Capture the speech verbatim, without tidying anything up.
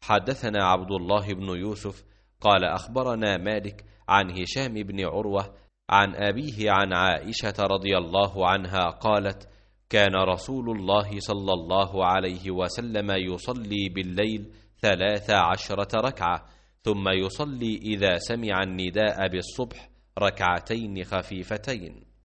حدثنا عبد الله بن يوسف قال أخبرنا مالك عن هشام بن عروة عن أبيه عن عائشة رضي الله عنها قالت: كان رسول الله صلى الله عليه وسلم يصلي بالليل ثلاث عشرة ركعة، ثم يصلي إذا سمع النداء بالصبح ركعتين خفيفتين.